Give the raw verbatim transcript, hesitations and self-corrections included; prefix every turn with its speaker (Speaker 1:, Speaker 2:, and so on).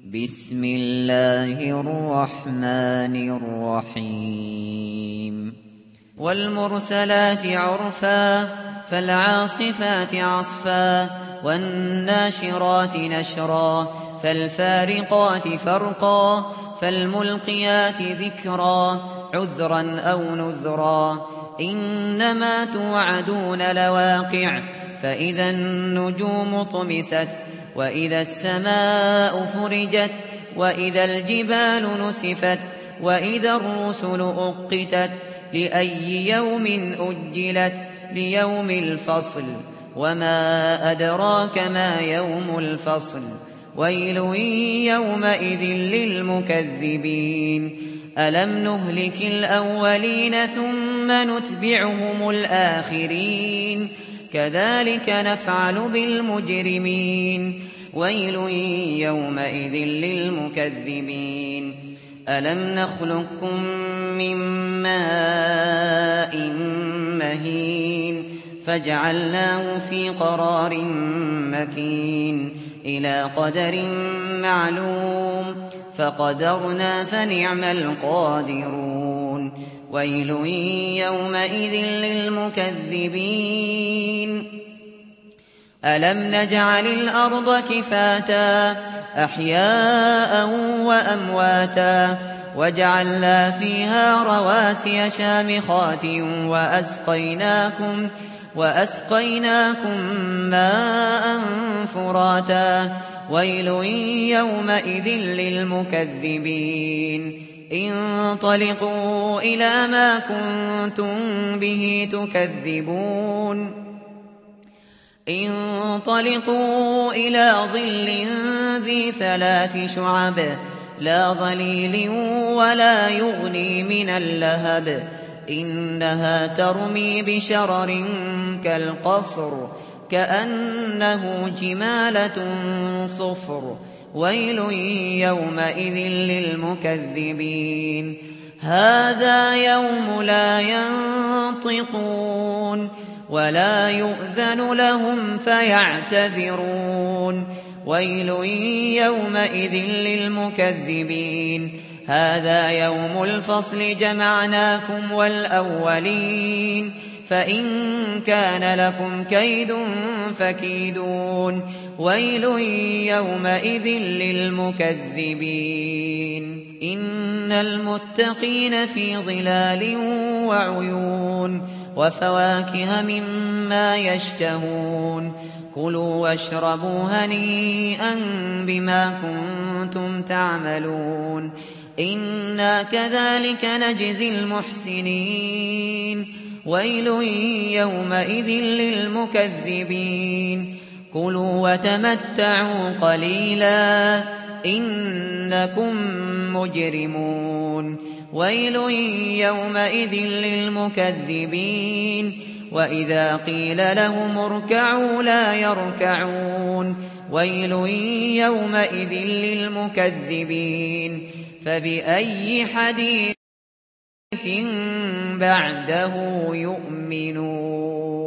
Speaker 1: بسم الله الرحمن الرحيم والمرسلات عرفا فالعاصفات عصفا والناشرات نشرا فالفارقات فرقا فالملقيات ذكرا عذرا أو نذرا إنما توعدون لواقع فإذا النجوم طمست وإذا السماء فرجت وإذا الجبال نسفت وإذا الرسل أقتت لأي يوم أجلت ليوم الفصل وما أدراك ما يوم الفصل ويل يومئذ للمكذبين ألم نهلك الأولين ثم نتبعهم الآخرين كذلك نفعل بالمجرمين ويل يومئذ للمكذبين ألم نخلقكم من ماء مهين فجعلناه في قرار مكين إلى قدر معلوم فقدرنا فنعم القادرون ويل يومئذ للمكذبين ألم نجعل الأرض كفاتا أحياء وأمواتا وجعلنا فيها رواسي شامخات وأسقيناكم وأسقيناكم ماء فراتا ويل يومئذ للمكذبين انطلقوا إلى ما كنتم به تكذبون انطلقوا إلى ظل ذي ثلاث شعب لا ظليل ولا يغني من اللهب إنها ترمي بشرر كالقصر كأنه جمالة صفر ويل يومئذ للمكذبين هذا يوم لا ينطقون ولا يؤذن لهم فيعتذرون ويل يومئذ للمكذبين هذا يوم الفصل جمعناكم والأولين فإن كان لكم كيد فكيدون ويل يومئذ للمكذبين إن المتقين في ظلال وعيون وفواكه مما يشتهون كلوا واشربوا هنيئا بما كنتم تعملون إنا كذلك نجزي المحسنين ويل يومئذ للمكذبين كلوا وتمتعوا قليلا إنكم مجرمون ويل يومئذ للمكذبين وإذا قيل لهم اركعوا لا يركعون ويل يومئذ للمكذبين فبأي حديث بعده يؤمنون